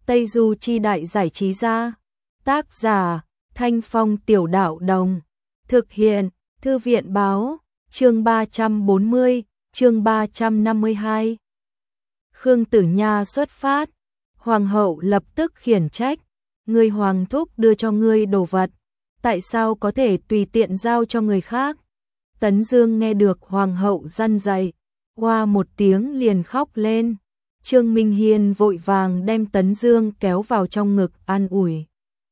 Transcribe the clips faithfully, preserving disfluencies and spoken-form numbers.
Tây Du Chi Đại Giải Trí Gia. Tác giả Thanh Phong Tiểu Đạo Đồng. Thực hiện Thư viện Báo. Chương ba trăm bốn mươi, chương ba trăm năm mươi hai. Khương Tử Nha xuất phát. Hoàng hậu lập tức khiển trách. Ngươi hoàng thúc đưa cho ngươi đồ vật, tại sao có thể tùy tiện giao cho người khác? Tấn Dương nghe được hoàng hậu răn dạy, oa một tiếng liền khóc lên. Trương Minh Hiên vội vàng đem Tấn Dương kéo vào trong ngực an ủi.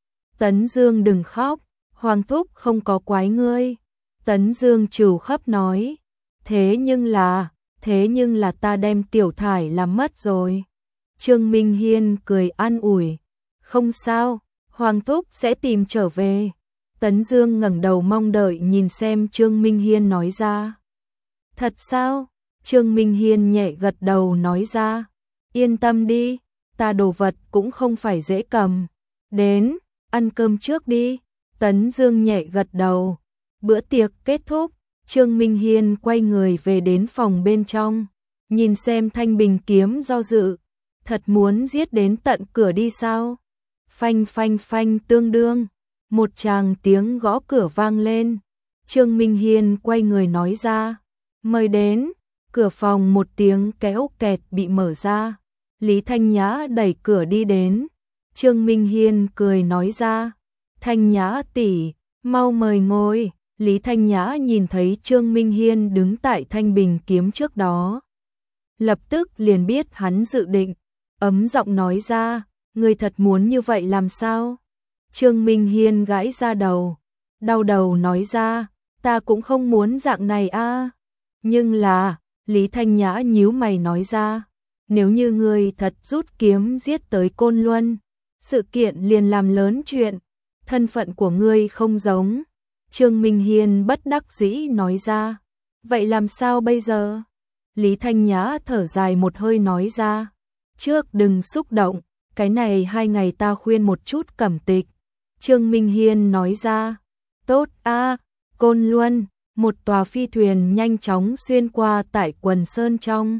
Tấn Dương đừng khóc, hoàng thúc không có quái ngươi. Tấn Dương trừu khóc nói, thế nhưng là, thế nhưng là ta đem Tiểu Thải làm mất rồi. Trương Minh Hiên cười an ủi, không sao, hoàng thúc sẽ tìm trở về. Tấn Dương ngẩng đầu mong đợi nhìn xem Trương Minh Hiên nói ra. Thật sao? Trương Minh Hiên nhẹ gật đầu nói ra, yên tâm đi, ta đồ vật cũng không phải dễ cầm. Đến, ăn cơm trước đi. Tấn Dương nhẹ gật đầu. Bữa tiệc kết thúc, Trương Minh Hiên quay người về đến phòng bên trong, nhìn xem thanh bình kiếm do dự, thật muốn giết đến tận cửa đi sao? Phanh phanh phanh tương đương, một tràng tiếng gõ cửa vang lên. Trương Minh Hiên quay người nói ra, mời đến. Cửa phòng một tiếng kéo kẹt bị mở ra. Lý Thanh Nhã đẩy cửa đi đến. Trương Minh Hiên cười nói ra, Thanh Nhã tỷ, mau mời ngồi. Lý Thanh Nhã nhìn thấy Trương Minh Hiên đứng tại thanh bình kiếm trước đó, lập tức liền biết hắn dự định, ấm giọng nói ra, ngươi thật muốn như vậy làm sao? Trương Minh Hiên gãi ra đầu, đau đầu nói ra, ta cũng không muốn dạng này a. Nhưng là, Lý Thanh Nhã nhíu mày nói ra, nếu như ngươi thật rút kiếm giết tới Côn Luân, sự kiện liền làm lớn chuyện, thân phận của ngươi không giống. Trương Minh Hiên bất đắc dĩ nói ra, vậy làm sao bây giờ? Lý Thanh Nhã thở dài một hơi nói ra, trước đừng xúc động, cái này hai ngày ta khuyên một chút Cẩm Tịch. Trương Minh Hiên nói ra, tốt a. Côn Luân, một tòa phi thuyền nhanh chóng xuyên qua tại quần sơn trong,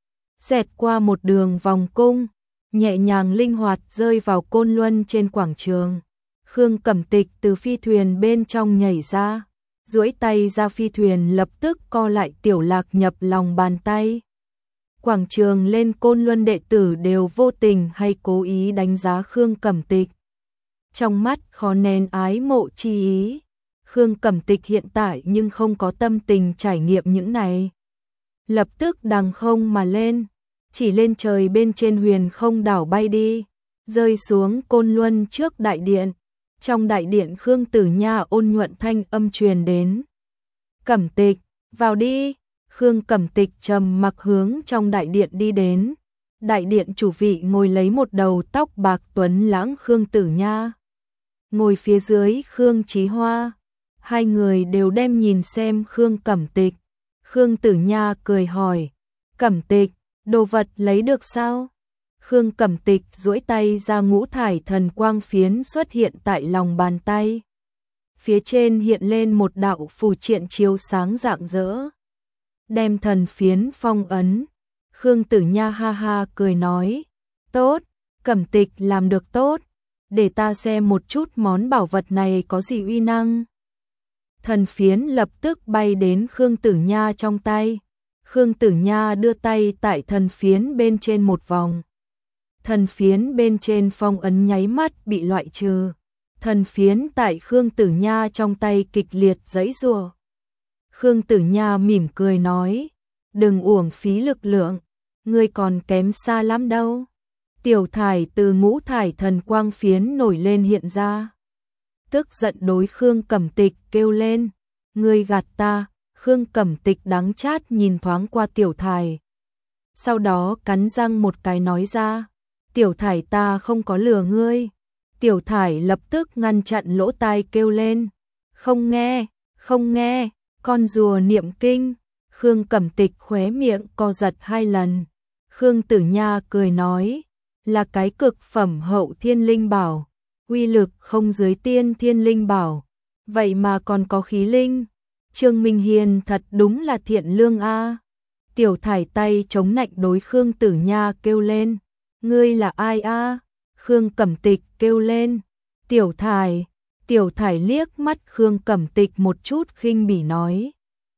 xẹt qua một đường vòng cung, nhẹ nhàng linh hoạt rơi vào Côn Luân trên quảng trường. Khương Cẩm Tịch từ phi thuyền bên trong nhảy ra, duỗi tay ra phi thuyền lập tức co lại Tiểu Lạc nhập lòng bàn tay. Quảng trường lên Côn Luân đệ tử đều vô tình hay cố ý đánh giá Khương Cẩm Tịch. Trong mắt khó nén ái mộ chi ý. Khương Cẩm Tịch hiện tại nhưng không có tâm tình trải nghiệm những này. Lập tức đằng không mà lên, chỉ lên trời bên trên huyền không đảo bay đi, rơi xuống Côn Luân trước đại điện. Trong đại điện Khương Tử Nha ôn nhuận thanh âm truyền đến. Cẩm Tịch, vào đi. Khương Cẩm Tịch trầm mặc hướng trong đại điện đi đến. Đại điện chủ vị ngồi lấy một đầu tóc bạc tuấn lãng Khương Tử Nha. Ngồi phía dưới Khương Chí Hoa. Hai người đều đem nhìn xem Khương Cẩm Tịch. Khương Tử Nha cười hỏi, Cẩm Tịch, đồ vật lấy được sao? Khương Cẩm Tịch duỗi tay ra ngũ thải thần quang phiến xuất hiện tại lòng bàn tay. Phía trên hiện lên một đạo phù triện chiếu sáng rạng rỡ, đem thần phiến phong ấn. Khương Tử Nha ha ha cười nói, tốt, Cẩm Tịch làm được tốt, để ta xem một chút món bảo vật này có gì uy năng. Thần phiến lập tức bay đến Khương Tử Nha trong tay. Khương Tử Nha đưa tay tại thần phiến bên trên một vòng. Thần phiến bên trên phong ấn nháy mắt bị loại trừ. Thần phiến tại Khương Tử Nha trong tay kịch liệt giãy giụa. Khương Tử Nha mỉm cười nói, đừng uổng phí lực lượng, ngươi còn kém xa lắm đâu. Tiểu Thải từ ngũ thải thần quang phiến nổi lên hiện ra, tức giận đối Khương Cẩm Tịch kêu lên, ngươi gạt ta. Khương Cẩm Tịch đắng chát nhìn thoáng qua Tiểu Thải, sau đó cắn răng một cái nói ra, Tiểu Thải ta không có lừa ngươi. Tiểu Thải lập tức ngăn chặn lỗ tai kêu lên, không nghe, không nghe, con rùa niệm kinh. Khương Cẩm Tịch khóe miệng co giật hai lần. Khương Tử Nha cười nói, là cái cực phẩm hậu thiên linh bảo, uy lực không dưới tiên thiên linh bảo, vậy mà còn có khí linh. Trương Minh Hiên thật đúng là thiện lương a. Tiểu Thải tay chống nạnh đối Khương Tử Nha kêu lên, ngươi là ai a? Khương Cẩm Tịch kêu lên, Tiểu Thải. Tiểu Thải liếc mắt Khương Cẩm Tịch một chút khinh bỉ nói.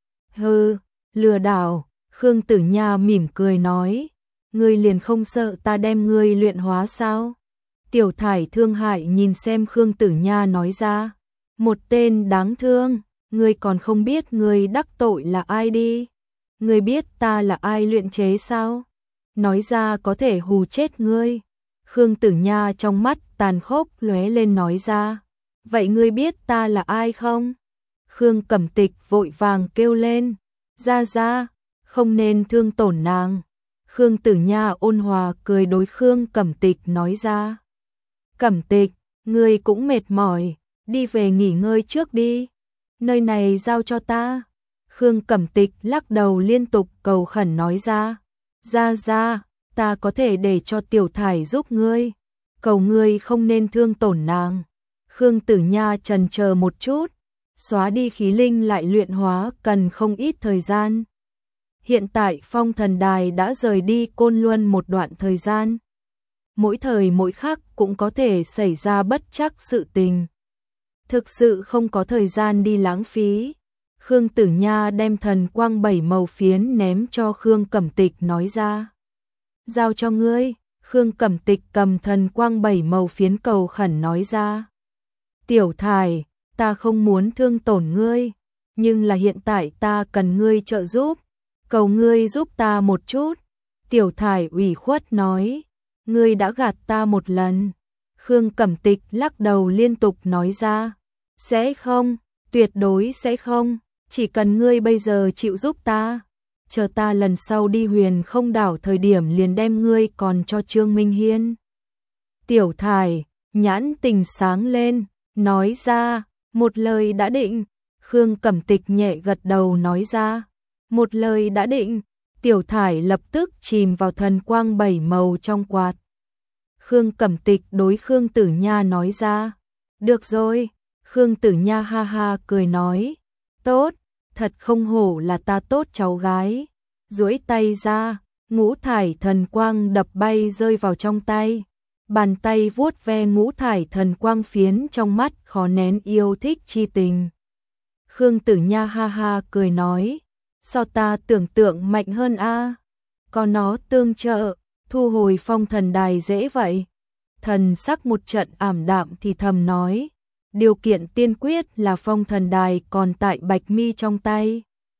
Hừ, lừa đảo. Khương Tử Nha mỉm cười nói, ngươi liền không sợ ta đem ngươi luyện hóa sao? Tiểu Thải thương hại nhìn xem Khương Tử Nha nói ra, một tên đáng thương, ngươi còn không biết ngươi đắc tội là ai đi? Ngươi biết ta là ai luyện chế sao? Nói ra có thể hù chết ngươi. Khương Tử Nha trong mắt tàn khốc lóe lên nói ra, vậy ngươi biết ta là ai không? Khương Cẩm Tịch vội vàng kêu lên, ra ra, không nên thương tổn nàng. Khương Tử Nha ôn hòa cười đối Khương Cẩm Tịch nói ra, Cẩm Tịch, ngươi cũng mệt mỏi, đi về nghỉ ngơi trước đi, nơi này giao cho ta. Khương Cẩm Tịch lắc đầu liên tục cầu khẩn nói ra, ra ra, ta có thể để cho Tiểu Thải giúp ngươi, cầu ngươi không nên thương tổn nàng. Khương Tử Nha trần chờ một chút, xóa đi khí linh lại luyện hóa cần không ít thời gian. Hiện tại Phong Thần Đài đã rời đi Côn Luân một đoạn thời gian. Mỗi thời mỗi khắc cũng có thể xảy ra bất trắc sự tình. Thực sự không có thời gian đi lãng phí. Khương Tử Nha đem thần quang bảy màu phiến ném cho Khương Cẩm Tịch nói ra. Giao cho ngươi. Khương Cẩm Tịch cầm thần quang bảy màu phiến cầu khẩn nói ra. Tiểu Thải, ta không muốn thương tổn ngươi, nhưng là hiện tại ta cần ngươi trợ giúp. Cầu ngươi giúp ta một chút. Tiểu Thải ủy khuất nói, ngươi đã gạt ta một lần. Khương Cẩm Tịch lắc đầu liên tục nói ra, sẽ không, tuyệt đối sẽ không, chỉ cần ngươi bây giờ chịu giúp ta, chờ ta lần sau đi Huyền Không Đảo thời điểm liền đem ngươi còn cho Trương Minh Hiên. Tiểu Thải, nhãn tình sáng lên, nói ra, một lời đã định. Khương Cẩm Tịch nhẹ gật đầu nói ra, một lời đã định. Tiểu Thải lập tức chìm vào thần quang bảy màu trong quạt. Khương Cẩm Tịch đối Khương Tử Nha nói ra, được rồi. Khương Tử Nha ha ha cười nói, tốt, thật không hổ là ta tốt cháu gái. Duỗi tay ra, ngũ thải thần quang đập bay rơi vào trong tay. Bàn tay vuốt ve ngũ thải thần quang phiến, trong mắt khó nén yêu thích chi tình. Khương Tử Nha ha ha cười nói, sao ta tưởng tượng mạnh hơn a? Có nó tương trợ, thu hồi Phong Thần Đài dễ vậy. Thần sắc một trận ảm đạm thì thầm nói, điều kiện tiên quyết là Phong Thần Đài còn tại Bạch Mi trong tay.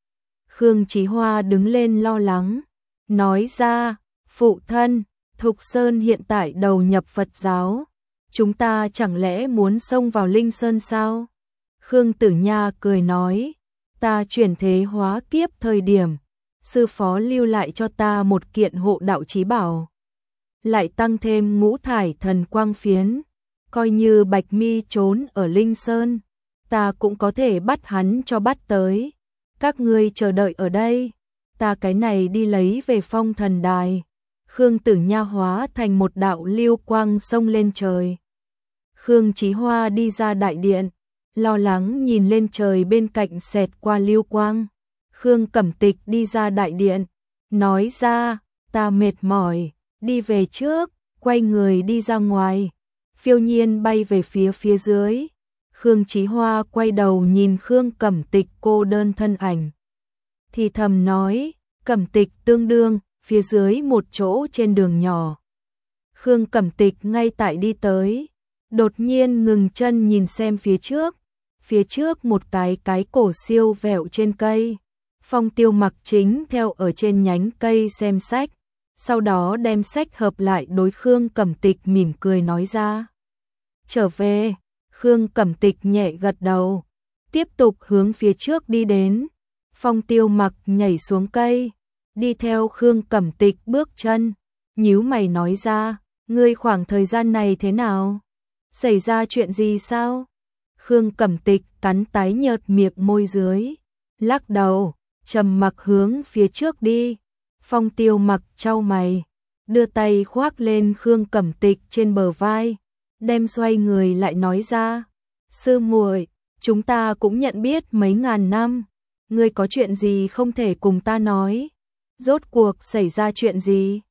Khương Chí Hoa đứng lên lo lắng, nói ra, phụ thân, Thục Sơn hiện tại đầu nhập Phật giáo, chúng ta chẳng lẽ muốn xông vào Linh Sơn sao? Khương Tử Nha cười nói, ta chuyển thế hóa kiếp thời điểm, sư phó lưu lại cho ta một kiện hộ đạo chí bảo, lại tăng thêm ngũ thải thần quang phiến, coi như Bạch Mi trốn ở Linh Sơn, ta cũng có thể bắt hắn cho bắt tới. Các ngươi chờ đợi ở đây, ta cái này đi lấy về Phong Thần Đài. Khương Tử Nha hóa thành một đạo lưu quang xông lên trời. Khương Chí Hoa đi ra đại điện, lo lắng nhìn lên trời bên cạnh xẹt qua lưu quang. Khương Cẩm Tịch đi ra đại điện, nói ra, ta mệt mỏi, đi về trước, quay người đi ra ngoài. Phiêu nhiên bay về phía phía dưới. Khương Chí Hoa quay đầu nhìn Khương Cẩm Tịch cô đơn thân ảnh, thì thầm nói, Cẩm Tịch tương đương, phía dưới một chỗ trên đường nhỏ. Khương Cẩm Tịch ngay tại đi tới, đột nhiên ngừng chân nhìn xem phía trước, phía trước một cái cái cổ siêu vẹo trên cây. Phong Tiêu Mặc chính theo ở trên nhánh cây xem sách, sau đó đem sách hợp lại đối Khương Cẩm Tịch mỉm cười nói ra, trở về. Khương Cẩm Tịch nhẹ gật đầu, tiếp tục hướng phía trước đi đến. Phong Tiêu Mặc nhảy xuống cây, đi theo Khương Cẩm Tịch bước chân, nhíu mày nói ra, ngươi khoảng thời gian này thế nào? Xảy ra chuyện gì sao? Khương Cẩm Tịch cắn tái nhợt miệng môi dưới, lắc đầu, trầm mặc hướng phía trước đi. Phong Tiêu Mặc chau mày, đưa tay khoác lên Khương Cẩm Tịch trên bờ vai, đem xoay người lại nói ra, sư muội, chúng ta cũng nhận biết mấy ngàn năm, ngươi có chuyện gì không thể cùng ta nói? Rốt cuộc xảy ra chuyện gì?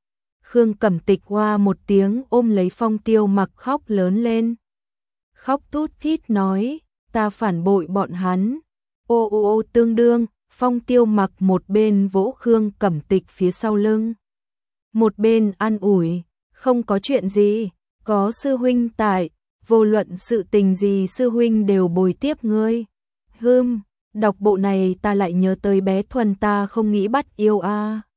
Khương Cẩm Tịch hoa một tiếng ôm lấy Phong Tiêu Mặc khóc lớn lên. Khóc tút thít nói, ta phản bội bọn hắn. Ô ô ô tương đương, Phong Tiêu Mặc một bên vỗ Khương Cẩm Tịch phía sau lưng. Một bên an ủi, không có chuyện gì, có sư huynh tại, vô luận sự tình gì sư huynh đều bồi tiếp ngươi. Hừm, đọc bộ này ta lại nhớ tới bé Thuần ta không nghĩ bắt yêu a. À.